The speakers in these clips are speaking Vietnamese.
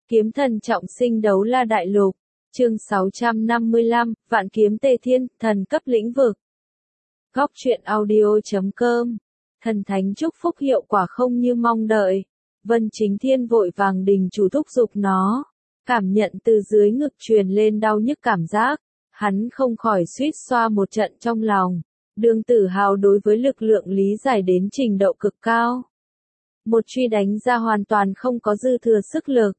Kiếm thần trọng sinh đấu la đại lục. Chương 655, Vạn kiếm tề thiên, thần cấp lĩnh vực. Góc truyện audio.com. Thần thánh chúc phúc hiệu quả không như mong đợi. Vân Chính Thiên vội vàng đình chủ thúc giục nó. Cảm nhận từ dưới ngực truyền lên đau nhức cảm giác. Hắn không khỏi suýt xoa một trận trong lòng. Đường Tử Hào đối với lực lượng lý giải đến trình độ cực cao. Một truy đánh ra hoàn toàn không có dư thừa sức lực.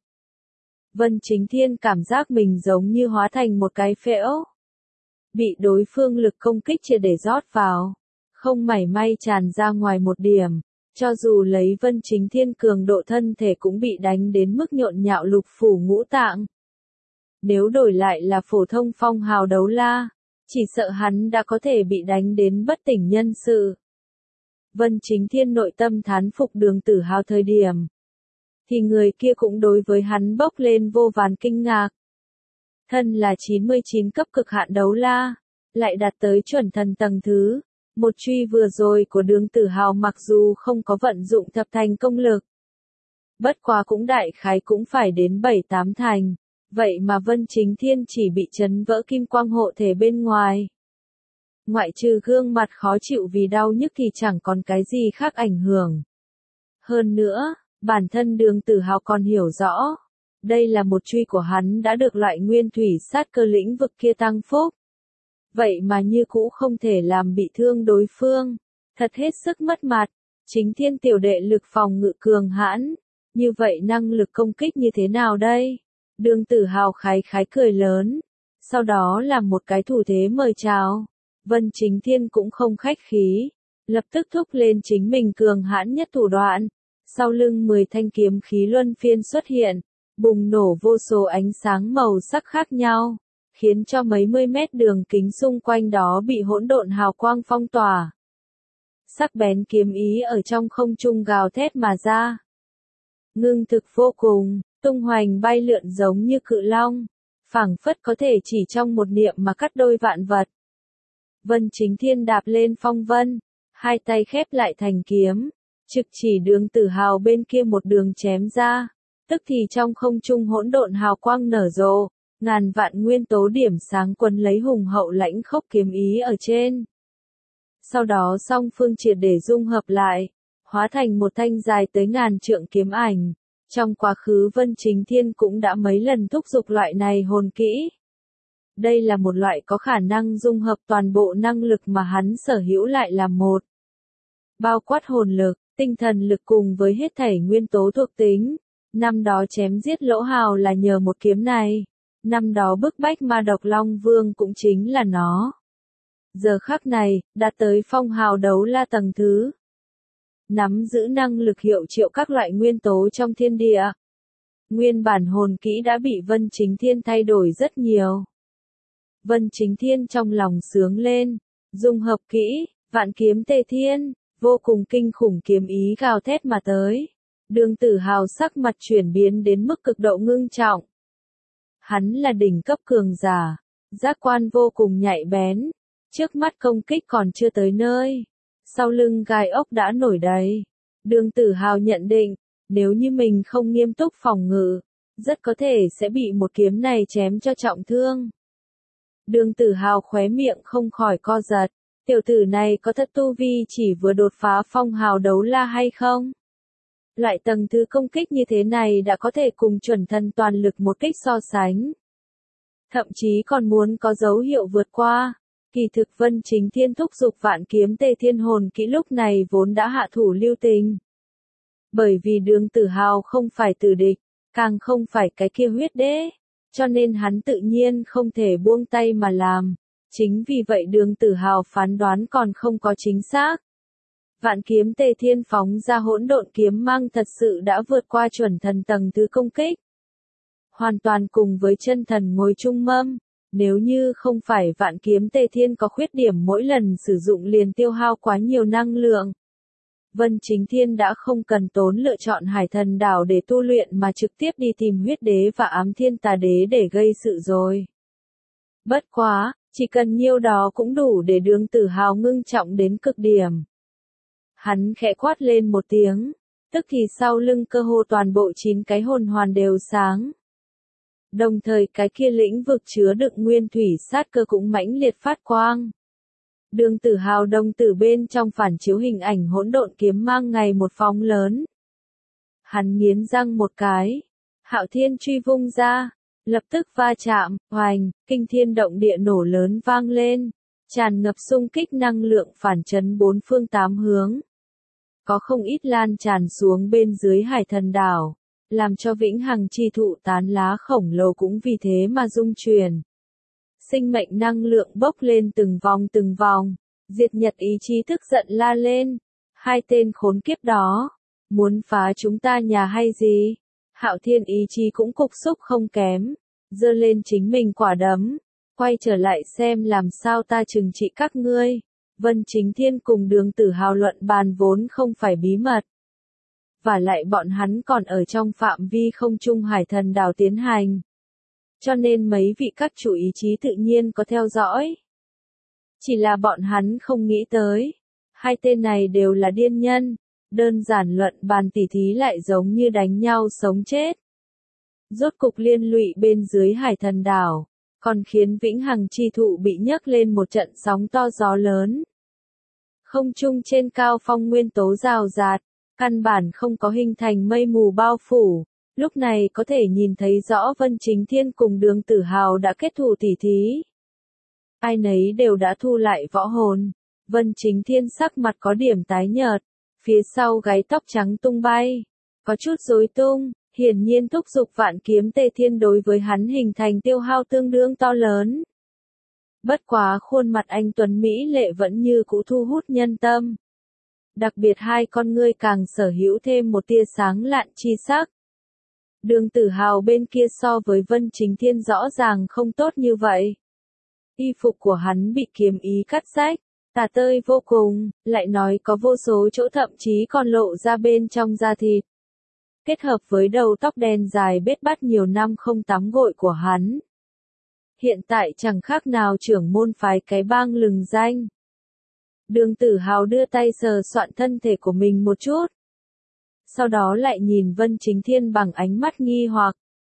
Vân Chính Thiên cảm giác mình giống như hóa thành một cái phễu. Bị đối phương lực công kích triệt để rót vào. Không mảy may tràn ra ngoài một điểm. Cho dù lấy Vân Chính Thiên cường độ thân thể cũng bị đánh đến mức nhộn nhạo lục phủ ngũ tạng. Nếu đổi lại là phổ thông phong hào đấu la, chỉ sợ hắn đã có thể bị đánh đến bất tỉnh nhân sự. Vân Chính Thiên nội tâm thán phục Đường Tử Hào thời điểm. Thì người kia cũng đối với hắn bốc lên vô vàn kinh ngạc. Thân là 99 cấp cực hạn đấu la, lại đạt tới chuẩn thần tầng thứ. Một truy vừa rồi của Đường Tử Hào mặc dù không có vận dụng thập thành công lực. Bất quá cũng đại khái cũng phải đến 7-8 thành. Vậy mà Vân Chính Thiên chỉ bị chấn vỡ kim quang hộ thể bên ngoài. Ngoại trừ gương mặt khó chịu vì đau nhức thì chẳng còn cái gì khác ảnh hưởng. Hơn nữa, bản thân Đường Tử Hào còn hiểu rõ. Đây là một truy của hắn đã được loại nguyên thủy sát cơ lĩnh vực kia tăng phúc. Vậy mà như cũ không thể làm bị thương đối phương. Thật hết sức mất mặt. Chính Thiên tiểu đệ lực phòng ngự cường hãn. Như vậy năng lực công kích như thế nào đây? Đường Tử Hào khái khái cười lớn. Sau đó làm một cái thủ thế mời chào. Vân Chính Thiên cũng không khách khí. Lập tức thúc lên chính mình cường hãn nhất thủ đoạn. Sau lưng 10 thanh kiếm khí luân phiên xuất hiện. Bùng nổ vô số ánh sáng màu sắc khác nhau. Khiến cho mấy mươi mét đường kính xung quanh đó bị hỗn độn hào quang phong tỏa. Sắc bén kiếm ý ở trong không trung gào thét mà ra. Ngưng thực vô cùng, tung hoành bay lượn giống như cự long. Phảng phất có thể chỉ trong một niệm mà cắt đôi vạn vật. Vân Chính Thiên đạp lên phong vân. Hai tay khép lại thành kiếm. Trực chỉ Đường Tử Hào bên kia một đường chém ra. Tức thì trong không trung hỗn độn hào quang nở rộ. Ngàn vạn nguyên tố điểm sáng quấn lấy hùng hậu lãnh khốc kiếm ý ở trên. Sau đó song phương triệt để dung hợp lại. Hóa thành một thanh dài tới ngàn trượng kiếm ảnh. Trong quá khứ Vân Chính Thiên cũng đã mấy lần thúc giục loại này hồn kỹ. Đây là một loại có khả năng dung hợp toàn bộ năng lực mà hắn sở hữu lại là một. Bao quát hồn lực, tinh thần lực cùng với hết thảy nguyên tố thuộc tính. Năm đó chém giết Lỗ Hào là nhờ một kiếm này. Năm đó bức bách ma độc Long Vương cũng chính là nó. Giờ khắc này, đã tới phong hào đấu la tầng thứ. Nắm giữ năng lực hiệu triệu các loại nguyên tố trong thiên địa. Nguyên bản hồn kỹ đã bị Vân Chính Thiên thay đổi rất nhiều. Vân Chính Thiên trong lòng sướng lên. Dung hợp kỹ, vạn kiếm tề thiên, vô cùng kinh khủng kiếm ý gào thét mà tới. Đường Tử Hào sắc mặt chuyển biến đến mức cực độ ngưng trọng. Hắn là đỉnh cấp cường giả, giác quan vô cùng nhạy bén. Trước mắt công kích còn chưa tới nơi. Sau lưng gai ốc đã nổi đầy. Đường Tử Hào nhận định, nếu như mình không nghiêm túc phòng ngự, rất có thể sẽ bị một kiếm này chém cho trọng thương. Đường Tử Hào khóe miệng không khỏi co giật. Tiểu tử này có thật tu vi chỉ vừa đột phá phong hào đấu la hay không? Loại tầng thứ công kích như thế này đã có thể cùng chuẩn thần toàn lực một kích so sánh. Thậm chí còn muốn có dấu hiệu vượt qua. Kỳ thực Vân Chính Thiên thúc giục vạn kiếm tề thiên hồn kỹ lúc này vốn đã hạ thủ lưu tình. Bởi vì Đường Tử Hào không phải tử địch, càng không phải cái kia huyết đế. Cho nên hắn tự nhiên không thể buông tay mà làm. Chính vì vậy Đường Tử Hào phán đoán còn không có chính xác. Vạn kiếm tề thiên phóng ra hỗn độn kiếm mang thật sự đã vượt qua chuẩn thần tầng thứ công kích. Hoàn toàn cùng với chân thần ngồi chung mâm. Nếu như không phải vạn kiếm tề thiên có khuyết điểm mỗi lần sử dụng liền tiêu hao quá nhiều năng lượng. Vân Chính Thiên đã không cần tốn lựa chọn Hải Thần Đảo để tu luyện mà trực tiếp đi tìm huyết đế và ám thiên tà đế để gây sự rồi. Bất quá, chỉ cần nhiêu đó cũng đủ để Đường Tử Hào ngưng trọng đến cực điểm. Hắn khẽ quát lên một tiếng, tức thì sau lưng cơ hồ toàn bộ 9 cái hồn hoàn đều sáng, Đồng thời cái kia lĩnh vực chứa đựng nguyên thủy sát cơ cũng mãnh liệt phát quang. Đường Tử Hào đồng tử bên trong phản chiếu hình ảnh hỗn độn kiếm mang ngày một phóng lớn. Hắn nghiến răng một cái, Hạo Thiên truy vung ra, lập tức va chạm, hoành, kinh thiên động địa nổ lớn vang lên, tràn ngập xung kích năng lượng phản chấn bốn phương tám hướng. Có không ít lan tràn xuống bên dưới Hải Thần đảo, làm cho vĩnh hằng chi thụ tán lá khổng lồ cũng vì thế mà rung chuyển. Sinh mệnh năng lượng bốc lên từng vòng, diệt nhật ý chí tức giận la lên, hai tên khốn kiếp đó, muốn phá chúng ta nhà hay gì? Hạo Thiên ý chí cũng cục xúc không kém, giơ lên chính mình quả đấm, quay trở lại xem làm sao ta trừng trị các ngươi. Vân Chính Thiên cùng Đường Tử Hào luận bàn vốn không phải bí mật. Và lại bọn hắn còn ở trong phạm vi không trung Hải Thần đảo tiến hành. Cho nên mấy vị các chủ ý chí tự nhiên có theo dõi. Chỉ là bọn hắn không nghĩ tới. Hai tên này đều là điên nhân. Đơn giản luận bàn tỉ thí lại giống như đánh nhau sống chết. Rốt cục liên lụy bên dưới Hải Thần đảo. Còn khiến vĩnh hằng chi thụ bị nhấc lên một trận sóng to gió lớn. Không trung trên cao phong nguyên tố rào rạt. Căn bản không có hình thành mây mù bao phủ. Lúc này có thể nhìn thấy rõ Vân Chính Thiên cùng Đường Tử Hào đã kết thù tỉ thí. Ai nấy đều đã thu lại võ hồn. Vân Chính Thiên sắc mặt có điểm tái nhợt. Phía sau gáy tóc trắng tung bay. Có chút rối tung. Hiển nhiên thúc giục vạn kiếm tề thiên đối với hắn hình thành tiêu hao tương đương to lớn. Bất quá khuôn mặt anh tuấn Mỹ lệ vẫn như cũ thu hút nhân tâm. Đặc biệt hai con ngươi càng sở hữu thêm một tia sáng lạn chi sắc. Đường Tử Hào bên kia so với Vân Chính Thiên rõ ràng không tốt như vậy. Y phục của hắn bị kiếm ý cắt rách, tả tơi vô cùng, lại nói có vô số chỗ thậm chí còn lộ ra bên trong da thịt. Kết hợp với đầu tóc đen dài bết bát nhiều năm không tắm gội của hắn. Hiện tại chẳng khác nào trưởng môn phái cái bang lừng danh. Đường Tử Hào đưa tay sờ soạn thân thể của mình một chút. Sau đó lại nhìn Vân Chính Thiên bằng ánh mắt nghi hoặc.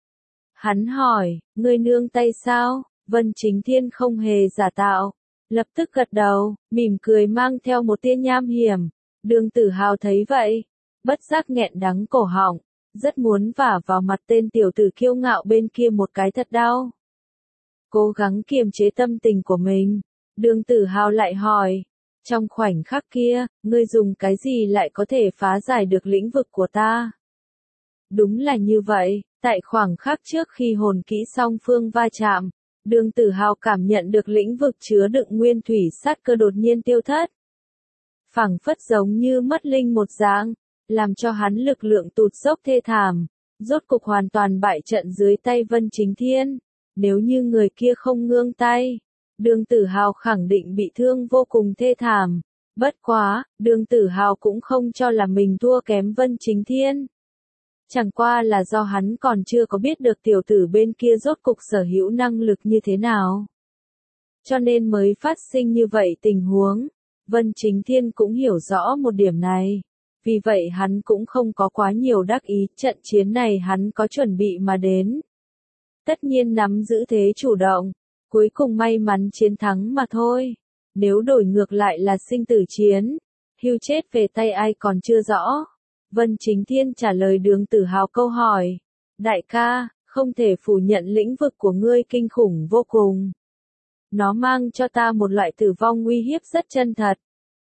Hắn hỏi, ngươi nương tay sao? Vân Chính Thiên không hề giả tạo. Lập tức gật đầu, mỉm cười mang theo một tia nham hiểm. Đường Tử Hào thấy vậy. Bất giác nghẹn đắng cổ họng. Rất muốn vả vào mặt tên tiểu tử kiêu ngạo bên kia một cái thật đau. Cố gắng kiềm chế tâm tình của mình. Đường Tử Hào lại hỏi. Trong khoảnh khắc kia, ngươi dùng cái gì lại có thể phá giải được lĩnh vực của ta? Đúng là như vậy, tại khoảng khắc trước khi hồn kỹ song phương va chạm, Đường Tử Hào cảm nhận được lĩnh vực chứa đựng nguyên thủy sát cơ đột nhiên tiêu thất. Phảng phất giống như mất linh một dạng, làm cho hắn lực lượng tụt dốc thê thảm, rốt cục hoàn toàn bại trận dưới tay Vân Chính Thiên. Nếu như người kia không ngưng tay, Đường Tử Hào khẳng định bị thương vô cùng thê thảm. Bất quá, Đường Tử Hào cũng không cho là mình thua kém Vân Chính Thiên. Chẳng qua là do hắn còn chưa có biết được tiểu tử bên kia rốt cục sở hữu năng lực như thế nào. Cho nên mới phát sinh như vậy tình huống. Vân Chính Thiên cũng hiểu rõ một điểm này. Vì vậy hắn cũng không có quá nhiều đắc ý, trận chiến này hắn có chuẩn bị mà đến. Tất nhiên nắm giữ thế chủ động, cuối cùng may mắn chiến thắng mà thôi. Nếu đổi ngược lại là sinh tử chiến, hưu chết về tay ai còn chưa rõ. Vân Chính Thiên trả lời Đường Tử Hào câu hỏi. Đại ca, không thể phủ nhận lĩnh vực của ngươi kinh khủng vô cùng. Nó mang cho ta một loại tử vong uy hiếp rất chân thật.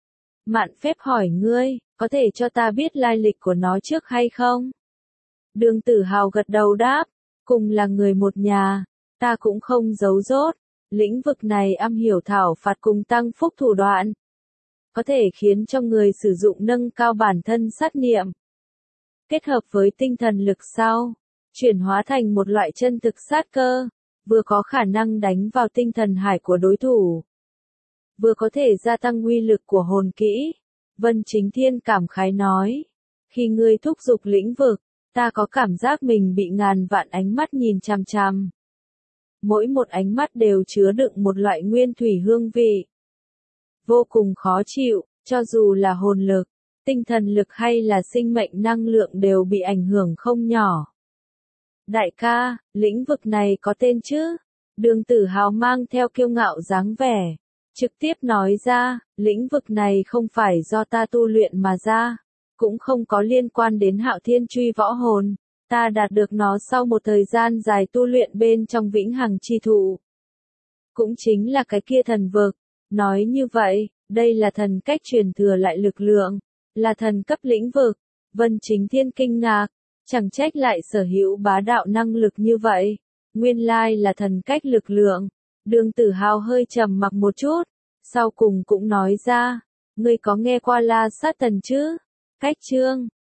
Mạn phép hỏi ngươi, có thể cho ta biết lai lịch của nó trước hay không? Đường Tử Hào gật đầu đáp, cùng là người một nhà, ta cũng không giấu dốt. Lĩnh vực này am hiểu thảo phạt cùng tăng phúc thủ đoạn. Có thể khiến cho người sử dụng nâng cao bản thân sát niệm. Kết hợp với tinh thần lực sau, chuyển hóa thành một loại chân thực sát cơ, vừa có khả năng đánh vào tinh thần hải của đối thủ, vừa có thể gia tăng uy lực của hồn kỹ. Vân Chính Thiên cảm khái nói, khi ngươi thúc giục lĩnh vực, ta có cảm giác mình bị ngàn vạn ánh mắt nhìn chằm chằm. Mỗi một ánh mắt đều chứa đựng một loại nguyên thủy hương vị. Vô cùng khó chịu, cho dù là hồn lực, tinh thần lực hay là sinh mệnh năng lượng đều bị ảnh hưởng không nhỏ. Đại ca, lĩnh vực này có tên chứ? Đường Tử Hào mang theo kiêu ngạo dáng vẻ, trực tiếp nói ra, lĩnh vực này không phải do ta tu luyện mà ra, cũng không có liên quan đến Hạo Thiên Truy võ hồn, ta đạt được nó sau một thời gian dài tu luyện bên trong Vĩnh Hằng Chi Thụ. Cũng chính là cái kia thần vực. Nói như vậy, đây là thần cách truyền thừa lại lực lượng, là thần cấp lĩnh vực. Vân Chính Thiên kinh ngạc, chẳng trách lại sở hữu bá đạo năng lực như vậy. Nguyên lai là thần cách lực lượng. Đường Tử Hào hơi trầm mặc một chút, sau cùng cũng nói ra, ngươi có nghe qua La Sát Thần chứ? Cách chương